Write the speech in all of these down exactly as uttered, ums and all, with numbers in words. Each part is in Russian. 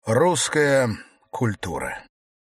Русская культура.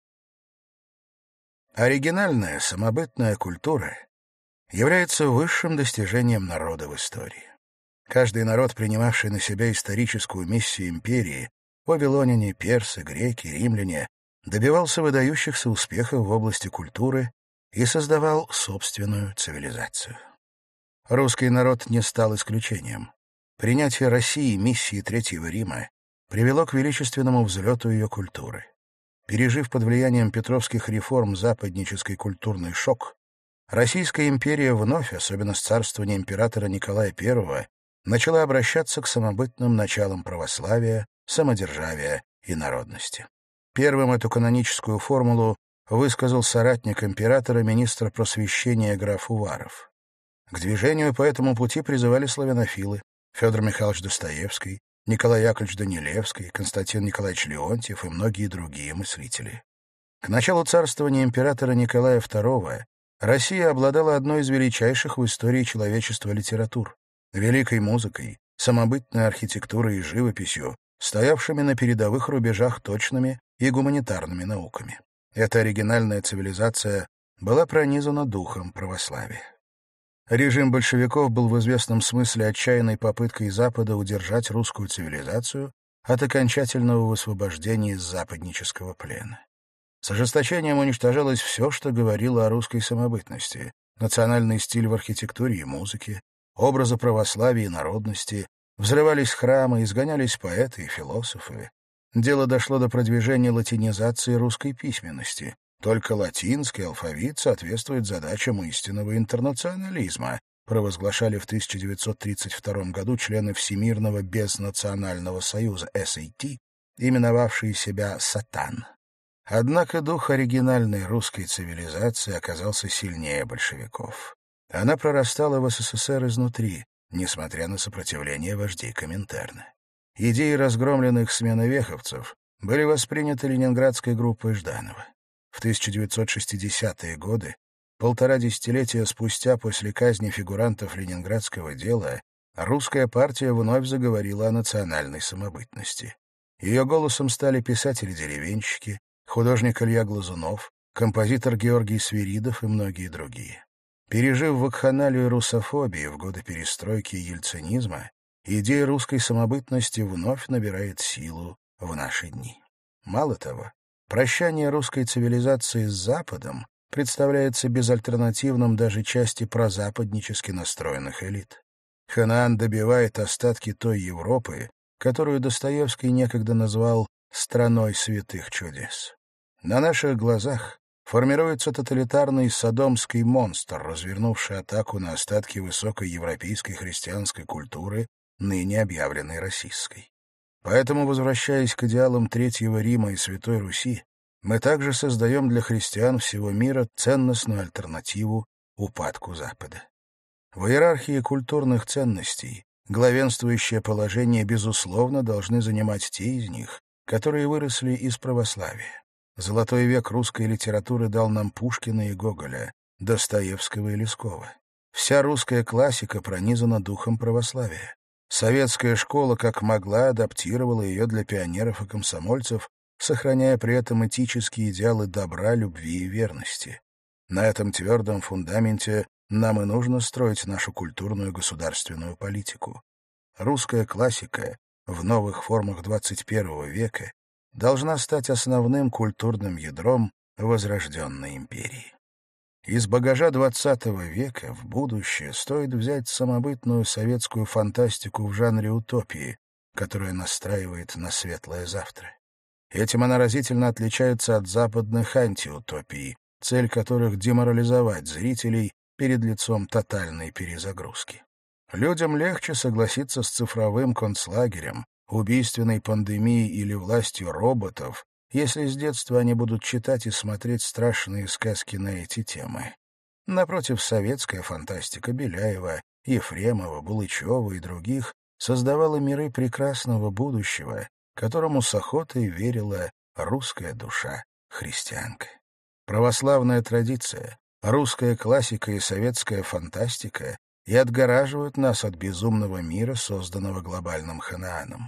Оригинальная самобытная культура является высшим достижением народа в истории. Каждый народ, принимавший на себя историческую миссию империи, вавилоняне, персы, греки, римляне, добивался выдающихся успехов в области культуры и создавал собственную цивилизацию. Русский народ не стал исключением. Принятие России миссии Третьего Рима привело к величественному взлету ее культуры. Пережив под влиянием петровских реформ западнический культурный шок, Российская империя вновь, особенно с царствования императора Николая Первого, начала обращаться к самобытным началам православия, самодержавия и народности. Первым эту каноническую формулу высказал соратник императора, министр просвещения граф Уваров. К движению по этому пути призывали славянофилы Федор Михайлович Достоевский, Николай Яковлевич Данилевский, Константин Николаевич Леонтьев и многие другие мыслители. К началу царствования императора Николая Второго Россия обладала одной из величайших в истории человечества литератур, великой музыкой, самобытной архитектурой и живописью, стоявшими на передовых рубежах точными и гуманитарными науками. Эта оригинальная цивилизация была пронизана духом православия. Режим большевиков был в известном смысле отчаянной попыткой Запада удержать русскую цивилизацию от окончательного высвобождения из западнического плена. С ожесточением уничтожалось все, что говорило о русской самобытности, национальный стиль в архитектуре и музыке, образы православия и народности, взрывались храмы, изгонялись поэты и философы. Дело дошло до продвижения латинизации русской письменности. Только латинский алфавит соответствует задачам истинного интернационализма, провозглашали в тысяча девятьсот тридцать втором году члены Всемирного безнационального союза эс эй ти, именовавшие себя «Сатан». Однако дух оригинальной русской цивилизации оказался сильнее большевиков. Она прорастала в эс эс эс эр изнутри, несмотря на сопротивление вождей Коминтерна. Идеи разгромленных сменовеховцев были восприняты ленинградской группой Жданова. В тысяча девятьсот шестидесятые годы, полтора десятилетия спустя после казни фигурантов ленинградского дела, русская партия вновь заговорила о национальной самобытности. Ее голосом стали писатели-деревенщики, художник Илья Глазунов, композитор Георгий Свиридов и многие другие. Пережив вакханалию русофобии в годы перестройки и ельцинизма, идея русской самобытности вновь набирает силу в наши дни. Мало того, прощание русской цивилизации с Западом представляется безальтернативным даже части прозападнически настроенных элит. Ханаан добивает остатки той Европы, которую Достоевский некогда назвал «страной святых чудес». На наших глазах формируется тоталитарный содомский монстр, развернувший атаку на остатки высокой европейской христианской культуры, ныне объявленной российской. Поэтому, возвращаясь к идеалам Третьего Рима и Святой Руси, мы также создаем для христиан всего мира ценностную альтернативу упадку Запада. В иерархии культурных ценностей главенствующее положение, безусловно, должны занимать те из них, которые выросли из православия. Золотой век русской литературы дал нам Пушкина и Гоголя, Достоевского и Лескова. Вся русская классика пронизана духом православия. Советская школа как могла адаптировала ее для пионеров и комсомольцев, сохраняя при этом этические идеалы добра, любви и верности. На этом твердом фундаменте нам и нужно строить нашу культурную государственную политику. Русская классика в новых формах двадцать первого века должна стать основным культурным ядром возрожденной империи. Из багажа двадцатого века в будущее стоит взять самобытную советскую фантастику в жанре утопии, которая настраивает на светлое завтра. Этим она разительно отличается от западных антиутопий, цель которых — деморализовать зрителей перед лицом тотальной перезагрузки. Людям легче согласиться с цифровым концлагерем, убийственной пандемией или властью роботов, если с детства они будут читать и смотреть страшные сказки на эти темы. Напротив, советская фантастика Беляева, Ефремова, Булычева и других создавала миры прекрасного будущего, которому с охотой верила русская душа христианка. Православная традиция, русская классика и советская фантастика и отгораживают нас от безумного мира, созданного глобальным Ханааном.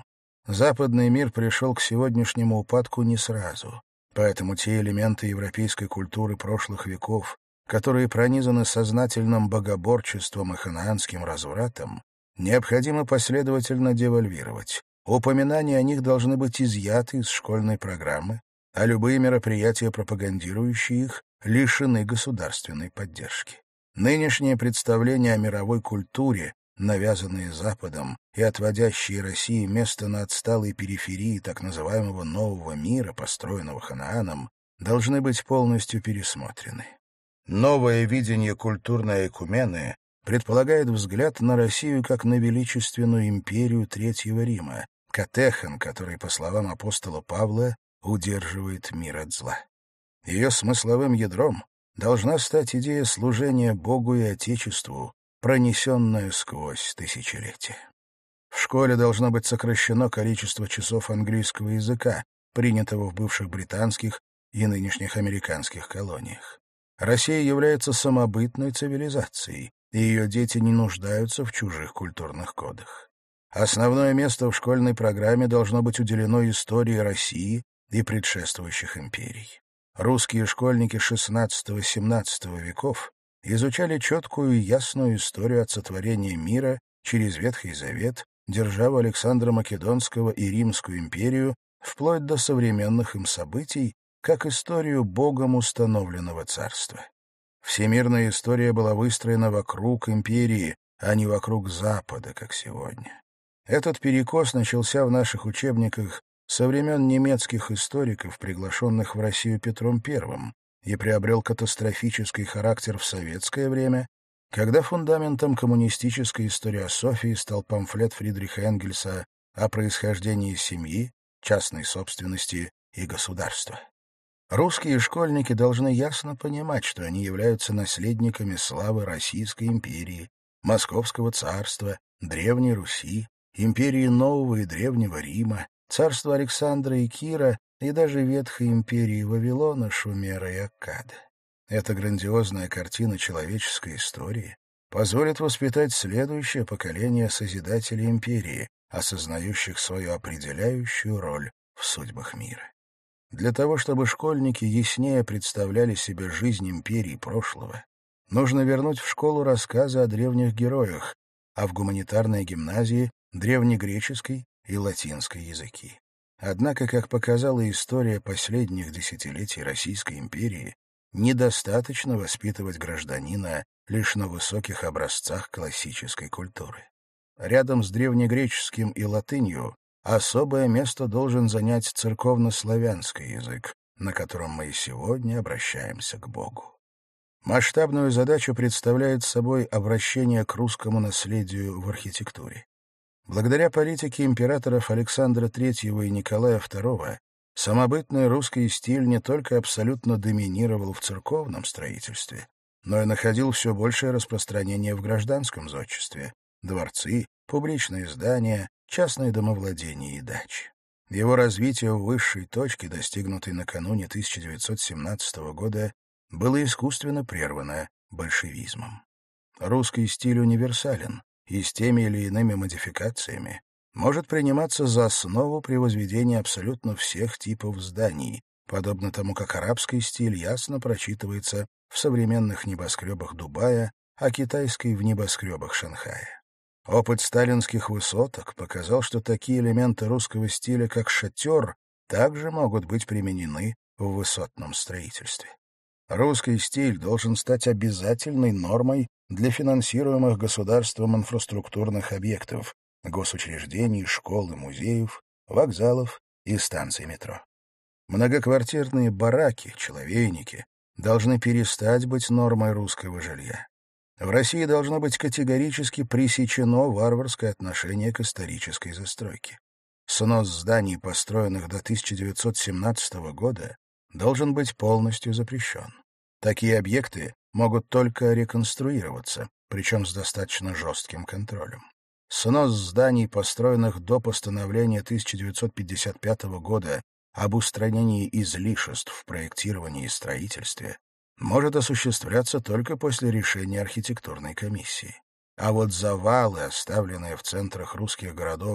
Западный мир пришел к сегодняшнему упадку не сразу, поэтому те элементы европейской культуры прошлых веков, которые пронизаны сознательным богоборчеством и ханаанским развратом, необходимо последовательно девальвировать. Упоминания о них должны быть изъяты из школьной программы, а любые мероприятия, пропагандирующие их, лишены государственной поддержки. Нынешние представления о мировой культуре, навязанные Западом и отводящие России место на отсталой периферии так называемого «нового мира», построенного Ханааном, должны быть полностью пересмотрены. Новое видение культурной экумены предполагает взгляд на Россию как на величественную империю Третьего Рима, катехан, который, по словам апостола Павла, удерживает мир от зла. Ее смысловым ядром должна стать идея служения Богу и Отечеству, пронесенная сквозь тысячелетия. В школе должно быть сокращено количество часов английского языка, принятого в бывших британских и нынешних американских колониях. Россия является самобытной цивилизацией, и ее дети не нуждаются в чужих культурных кодах. Основное место в школьной программе должно быть уделено истории России и предшествующих империй. Русские школьники шестнадцатого-семнадцатого веков изучали четкую и ясную историю от сотворения мира через Ветхий Завет, державу Александра Македонского и Римскую империю, вплоть до современных им событий, как историю Богом установленного царства. Всемирная история была выстроена вокруг империи, а не вокруг Запада, как сегодня. Этот перекос начался в наших учебниках со времен немецких историков, приглашенных в Россию Петром Первым, и приобрел катастрофический характер в советское время, когда фундаментом коммунистической историософии стал памфлет Фридриха Энгельса о происхождении семьи, частной собственности и государства. Русские школьники должны ясно понимать, что они являются наследниками славы Российской империи, Московского царства, Древней Руси, империи Нового и Древнего Рима, царства Александра и Кира и даже ветхой империи Вавилона, Шумера и Аккада. Эта грандиозная картина человеческой истории позволит воспитать следующее поколение созидателей империи, осознающих свою определяющую роль в судьбах мира. Для того, чтобы школьники яснее представляли себе жизнь империи прошлого, нужно вернуть в школу рассказы о древних героях, а в гуманитарной гимназии — древнегреческий и латинский языки. Однако, как показала история последних десятилетий Российской империи, недостаточно воспитывать гражданина лишь на высоких образцах классической культуры. Рядом с древнегреческим и латынью особое место должен занять церковно-славянский язык, на котором мы и сегодня обращаемся к Богу. Масштабную задачу представляет собой обращение к русскому наследию в архитектуре. Благодаря политике императоров Александра Третьего и Николая Второго самобытный русский стиль не только абсолютно доминировал в церковном строительстве, но и находил все большее распространение в гражданском зодчестве — дворцы, публичные здания, частные домовладения и дачи. Его развитие в высшей точке, достигнутой накануне тысяча девятьсот семнадцатого года, было искусственно прервано большевизмом. Русский стиль универсален и с теми или иными модификациями может приниматься за основу при возведении абсолютно всех типов зданий, подобно тому, как арабский стиль ясно прочитывается в современных небоскребах Дубая, а китайский — в небоскребах Шанхая. Опыт сталинских высоток показал, что такие элементы русского стиля, как шатер, также могут быть применены в высотном строительстве. Русский стиль должен стать обязательной нормой для финансируемых государством инфраструктурных объектов, госучреждений, школ и музеев, вокзалов и станций метро. Многоквартирные бараки, человейники должны перестать быть нормой русского жилья. В России должно быть категорически пресечено варварское отношение к исторической застройке. Снос зданий, построенных до тысяча девятьсот семнадцатого года, должен быть полностью запрещен. Такие объекты могут только реконструироваться, причем с достаточно жестким контролем. Снос зданий, построенных до постановления тысяча девятьсот пятьдесят пятого года об устранении излишеств в проектировании и строительстве, может осуществляться только после решения архитектурной комиссии. А вот завалы, оставленные в центрах русских городов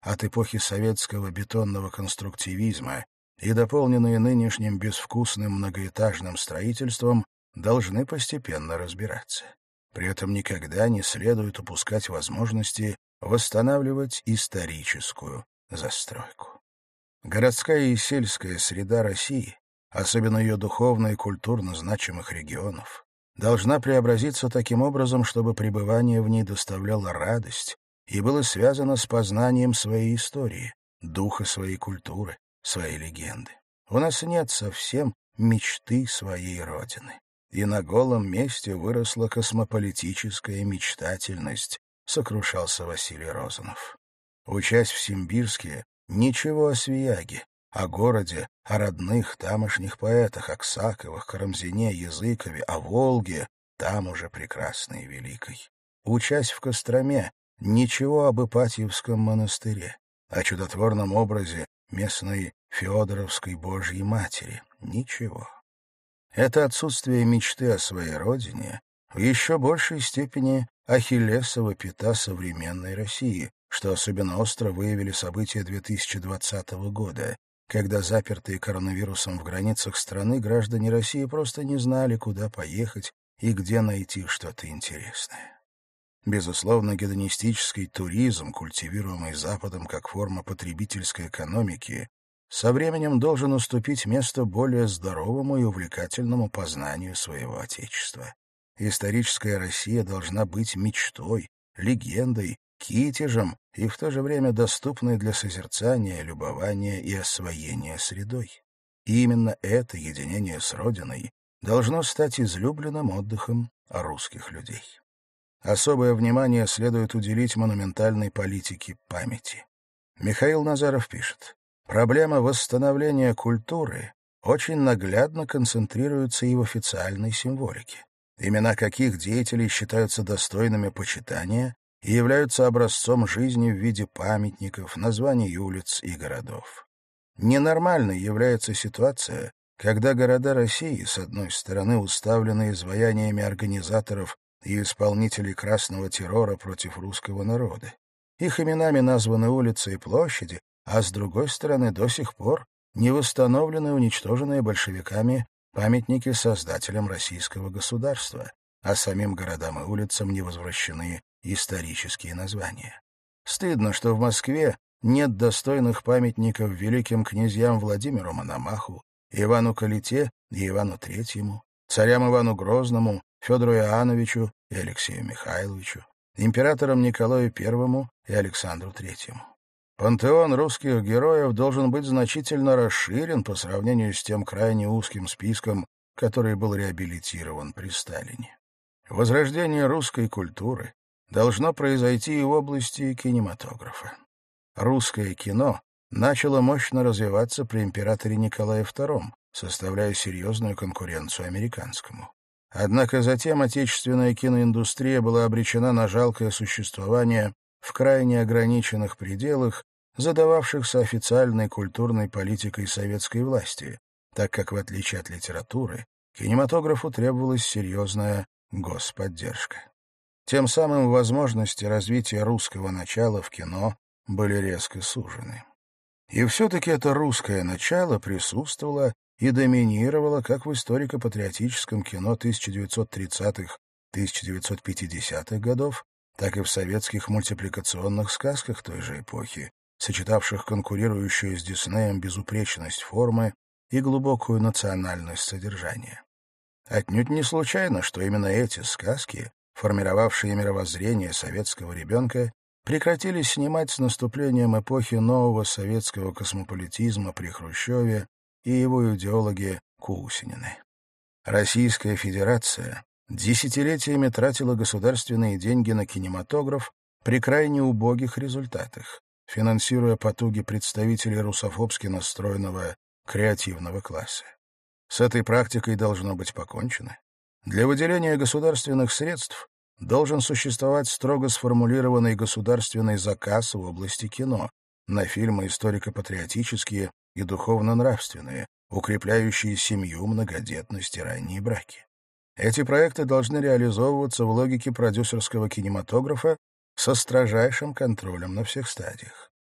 от эпохи советского бетонного конструктивизма и дополненные нынешним безвкусным многоэтажным строительством, должны постепенно разбираться. При этом никогда не следует упускать возможности восстанавливать историческую застройку. Городская и сельская среда России, особенно ее духовно и культурно значимых регионов, должна преобразиться таким образом, чтобы пребывание в ней доставляло радость и было связано с познанием своей истории, духа своей культуры, своей легенды. У нас нет совсем мечты своей Родины. И на голом месте выросла космополитическая мечтательность, сокрушался Василий Розанов. Учась в Симбирске, ничего о Свияге, о городе, о родных тамошних поэтах Аксаковых, Карамзине, Языкове, о Волге, там уже прекрасной и великой. Учась в Костроме, ничего об Ипатьевском монастыре, о чудотворном образе местной Феодоровской Божьей Матери, ничего. Это отсутствие мечты о своей родине в еще большей степени ахиллесова пята современной России, что особенно остро выявили события две тысячи двадцатого года, когда запертые коронавирусом в границах страны граждане России просто не знали, куда поехать и где найти что-то интересное. Безусловно, гедонистический туризм, культивируемый Западом как форма потребительской экономики, со временем должен уступить место более здоровому и увлекательному познанию своего Отечества. Историческая Россия должна быть мечтой, легендой, китежем и в то же время доступной для созерцания, любования и освоения средой. И именно это единение с Родиной должно стать излюбленным отдыхом русских людей. Особое внимание следует уделить монументальной политике памяти. Михаил Назаров пишет: «Проблема восстановления культуры очень наглядно концентрируется и в официальной символике. Имена каких деятелей считаются достойными почитания и являются образцом жизни в виде памятников, названий улиц и городов. Ненормальной является ситуация, когда города России, с одной стороны, уставлены изваяниями организаторов и исполнителей красного террора против русского народа. Их именами названы улицы и площади, а с другой стороны до сих пор не восстановлены уничтоженные большевиками памятники создателям российского государства, а самим городам и улицам не возвращены исторические названия. Стыдно, что в Москве нет достойных памятников великим князьям Владимиру Мономаху, Ивану Калите и Ивану Третьему, царям Ивану Грозному, Федору Иоанновичу и Алексею Михайловичу, императорам Николаю Первому и Александру Третьему. Пантеон русских героев должен быть значительно расширен по сравнению с тем крайне узким списком, который был реабилитирован при Сталине. Возрождение русской культуры должно произойти и в области кинематографа. Русское кино начало мощно развиваться при императоре Николае Втором, составляя серьезную конкуренцию американскому. Однако затем отечественная киноиндустрия была обречена на жалкое существование в крайне ограниченных пределах, задававшихся официальной культурной политикой советской власти, так как, в отличие от литературы, кинематографу требовалась серьезная господдержка. Тем самым возможности развития русского начала в кино были резко сужены. И все-таки это русское начало присутствовало и доминировало как в историко-патриотическом кино тысяча девятьсот тридцатых — тысяча девятьсот пятидесятых годов, так и в советских мультипликационных сказках той же эпохи, сочетавших конкурирующую с Диснеем безупречность формы и глубокую национальность содержания. Отнюдь не случайно, что именно эти сказки, формировавшие мировоззрение советского ребенка, прекратили снимать с наступлением эпохи нового советского космополитизма при Хрущеве и его идеологи Кусинины. Российская Федерация десятилетиями тратила государственные деньги на кинематограф при крайне убогих результатах, финансируя потуги представителей русофобски настроенного креативного класса. С этой практикой должно быть покончено. Для выделения государственных средств должен существовать строго сформулированный государственный заказ в области кино на фильмы историко-патриотические и духовно-нравственные, укрепляющие семью, многодетность и ранние браки. Эти проекты должны реализовываться в логике продюсерского кинематографа со строжайшим контролем на всех стадиях.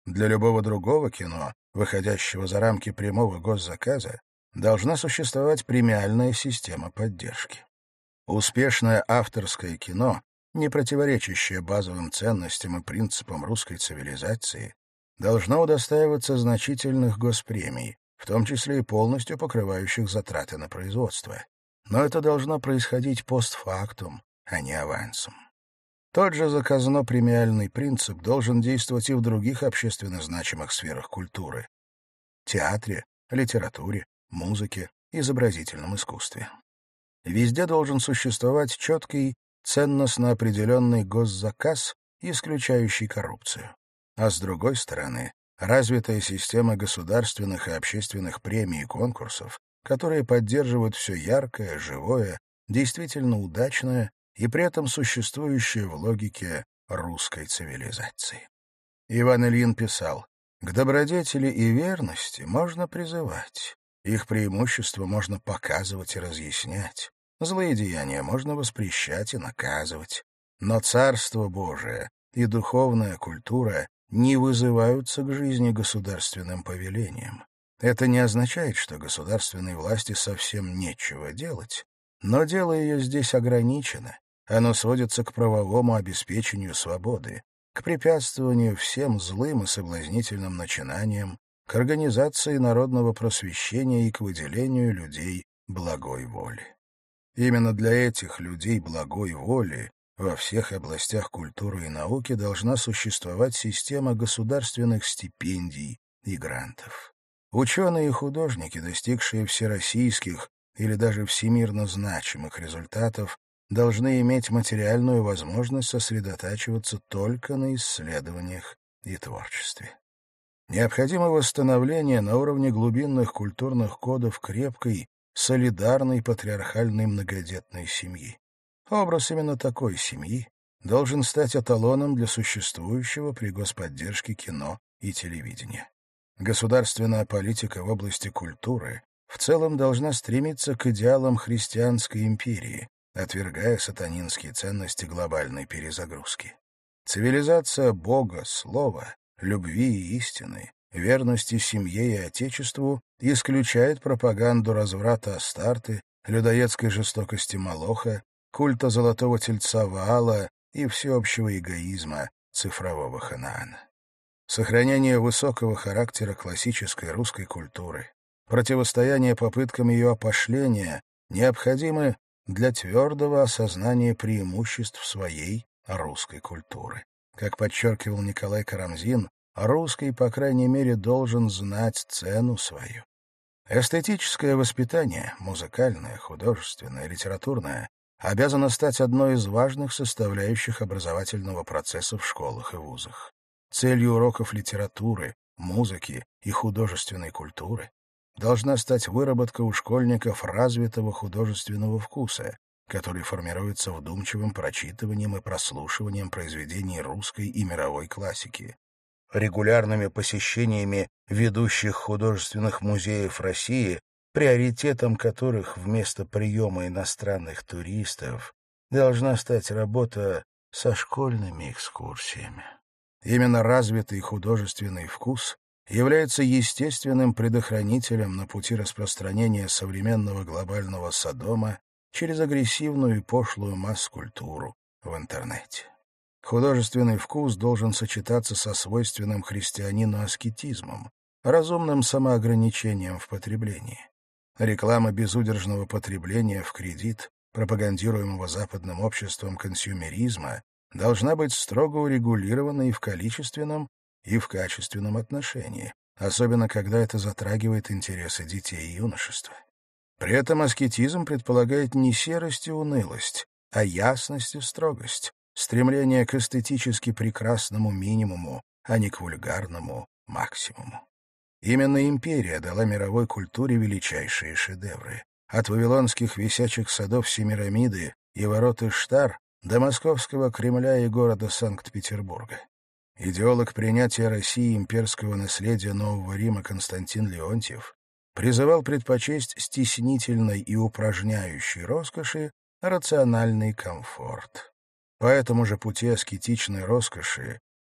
Для любого другого кино, выходящего за рамки прямого госзаказа, должна существовать премиальная система поддержки. Успешное авторское кино, не противоречащее базовым ценностям и принципам русской цивилизации, должно удостаиваться значительных госпремий, в том числе и полностью покрывающих затраты на производство. Но это должно происходить постфактум, а не авансом. Тот же заказно-премиальный принцип должен действовать и в других общественно значимых сферах культуры — театре, литературе, музыке, изобразительном искусстве. Везде должен существовать четкий, ценностно определенный госзаказ, исключающий коррупцию. А с другой стороны, развитая система государственных и общественных премий и конкурсов, которые поддерживают все яркое, живое, действительно удачное и при этом существующее в логике русской цивилизации. Иван Ильин писал: «К добродетели и верности можно призывать, их преимущества можно показывать и разъяснять, злые деяния можно воспрещать и наказывать, но Царство Божие и духовная культура не вызываются к жизни государственным повелением. Это не означает, что государственной власти совсем нечего делать, но дело ее здесь ограничено, оно сводится к правовому обеспечению свободы, к препятствованию всем злым и соблазнительным начинаниям, к организации народного просвещения и к выделению людей благой воли. Именно для этих людей благой воли во всех областях культуры и науки должна существовать система государственных стипендий и грантов. Ученые и художники, достигшие всероссийских или даже всемирно значимых результатов, должны иметь материальную возможность сосредотачиваться только на исследованиях и творчестве. Необходимо восстановление на уровне глубинных культурных кодов крепкой, солидарной патриархальной многодетной семьи. Образ именно такой семьи должен стать эталоном для существующего при господдержке кино и телевидения. Государственная политика в области культуры в целом должна стремиться к идеалам христианской империи, отвергая сатанинские ценности глобальной перезагрузки. Цивилизация Бога, Слова, любви и истины, верности семье и Отечеству исключает пропаганду разврата Астарты, людоедской жестокости Молоха, культа золотого тельца Ваала и всеобщего эгоизма цифрового Ханаана. Сохранение высокого характера классической русской культуры, противостояние попыткам ее опошления необходимы для твердого осознания преимуществ своей русской культуры. Как подчеркивал Николай Карамзин, русский, по крайней мере, должен знать цену свою. Эстетическое воспитание, музыкальное, художественное, литературное, обязано стать одной из важных составляющих образовательного процесса в школах и вузах. Целью уроков литературы, музыки и художественной культуры должна стать выработка у школьников развитого художественного вкуса, который формируется вдумчивым прочитыванием и прослушиванием произведений русской и мировой классики, регулярными посещениями ведущих художественных музеев России, приоритетом которых вместо приема иностранных туристов должна стать работа со школьными экскурсиями. Именно развитый художественный вкус является естественным предохранителем на пути распространения современного глобального Содома через агрессивную и пошлую масс-культуру в интернете. Художественный вкус должен сочетаться со свойственным христианину аскетизмом, разумным самоограничением в потреблении. Реклама безудержного потребления в кредит, пропагандируемого западным обществом консюмеризма, должна быть строго урегулирована и в количественном, и в качественном отношении, особенно когда это затрагивает интересы детей и юношества. При этом аскетизм предполагает не серость и унылость, а ясность и строгость, стремление к эстетически прекрасному минимуму, а не к вульгарному максимуму. Именно империя дала мировой культуре величайшие шедевры. От вавилонских висячих садов Семирамиды и ворот Иштар до московского Кремля и города Санкт-Петербурга. Идеолог принятия России имперского наследия Нового Рима Константин Леонтьев призывал предпочесть стеснительной и упражняющей роскоши рациональный комфорт. По этому же пути аскетичной роскоши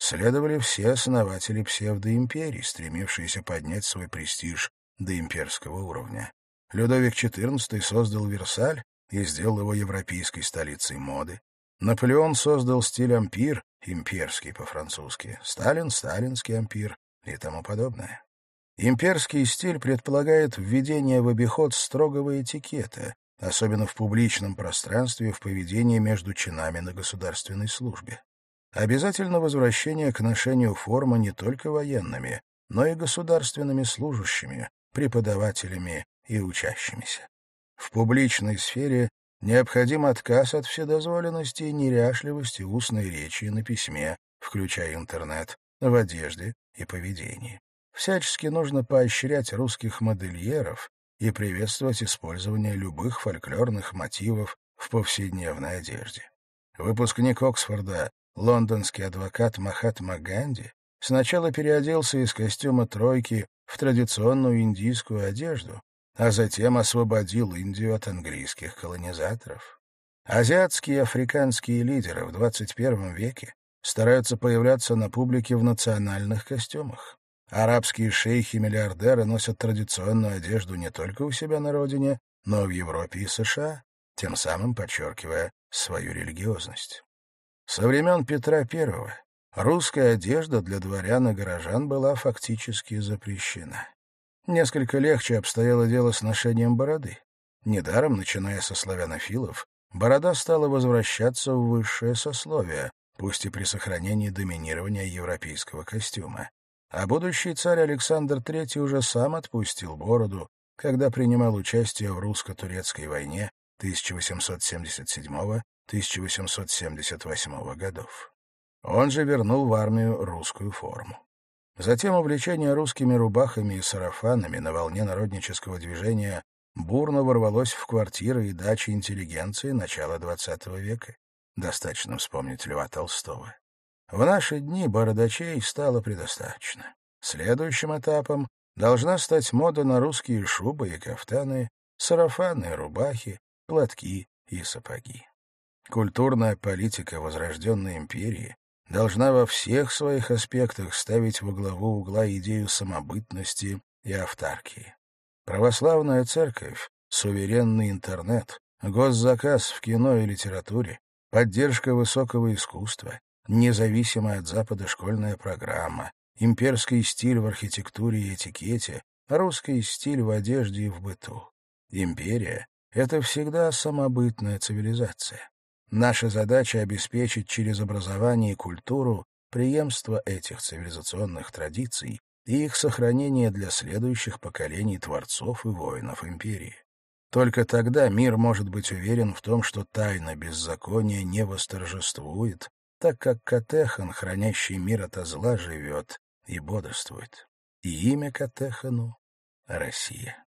следовали все основатели псевдоимперий, стремившиеся поднять свой престиж до имперского уровня. Людовик четырнадцатый создал Версаль и сделал его европейской столицей моды. Наполеон создал стиль ампир, имперский по-французски, Сталин — сталинский ампир и тому подобное. Имперский стиль предполагает введение в обиход строгого этикета, особенно в публичном пространстве и в поведении между чинами на государственной службе. Обязательно возвращение к ношению формы не только военными, но и государственными служащими, преподавателями и учащимися. В публичной сфере необходим отказ от вседозволенности и неряшливости устной речи и на письме, включая интернет, в одежде и поведении. Всячески нужно поощрять русских модельеров и приветствовать использование любых фольклорных мотивов в повседневной одежде. Выпускник Оксфорда, лондонский адвокат Махатма Ганди, сначала переоделся из костюма тройки в традиционную индийскую одежду, а затем освободил Индию от английских колонизаторов. Азиатские и африканские лидеры в двадцать первом веке стараются появляться на публике в национальных костюмах. Арабские шейхи-миллиардеры носят традиционную одежду не только у себя на родине, но и в Европе и США, тем самым подчеркивая свою религиозность. Со времен Петра Первого русская одежда для дворян и горожан была фактически запрещена. Несколько легче обстояло дело с ношением бороды. Недаром, начиная со славянофилов, борода стала возвращаться в высшее сословие, пусть и при сохранении доминирования европейского костюма. А будущий царь Александр Третий уже сам отпустил бороду, когда принимал участие в русско-турецкой войне тысяча восемьсот семьдесят седьмого — тысяча восемьсот семьдесят восьмого годов. Он же вернул в армию русскую форму. Затем увлечение русскими рубахами и сарафанами на волне народнического движения бурно ворвалось в квартиры и дачи интеллигенции начала двадцатого века. Достаточно вспомнить Льва Толстого. В наши дни бородачей стало предостаточно. Следующим этапом должна стать мода на русские шубы и кафтаны, сарафаны и рубахи, платки и сапоги. Культурная политика возрожденной империи должна во всех своих аспектах ставить во главу угла идею самобытности и автаркии. Православная церковь, суверенный интернет, госзаказ в кино и литературе, поддержка высокого искусства, независимая от Запада школьная программа, имперский стиль в архитектуре и этикете, русский стиль в одежде и в быту. Империя — это всегда самобытная цивилизация. Наша задача — обеспечить через образование и культуру преемство этих цивилизационных традиций и их сохранение для следующих поколений творцов и воинов империи. Только тогда мир может быть уверен в том, что тайна беззакония не восторжествует, так как Катехан, хранящий мир ото зла, живет и бодрствует. И имя Катехану — Россия.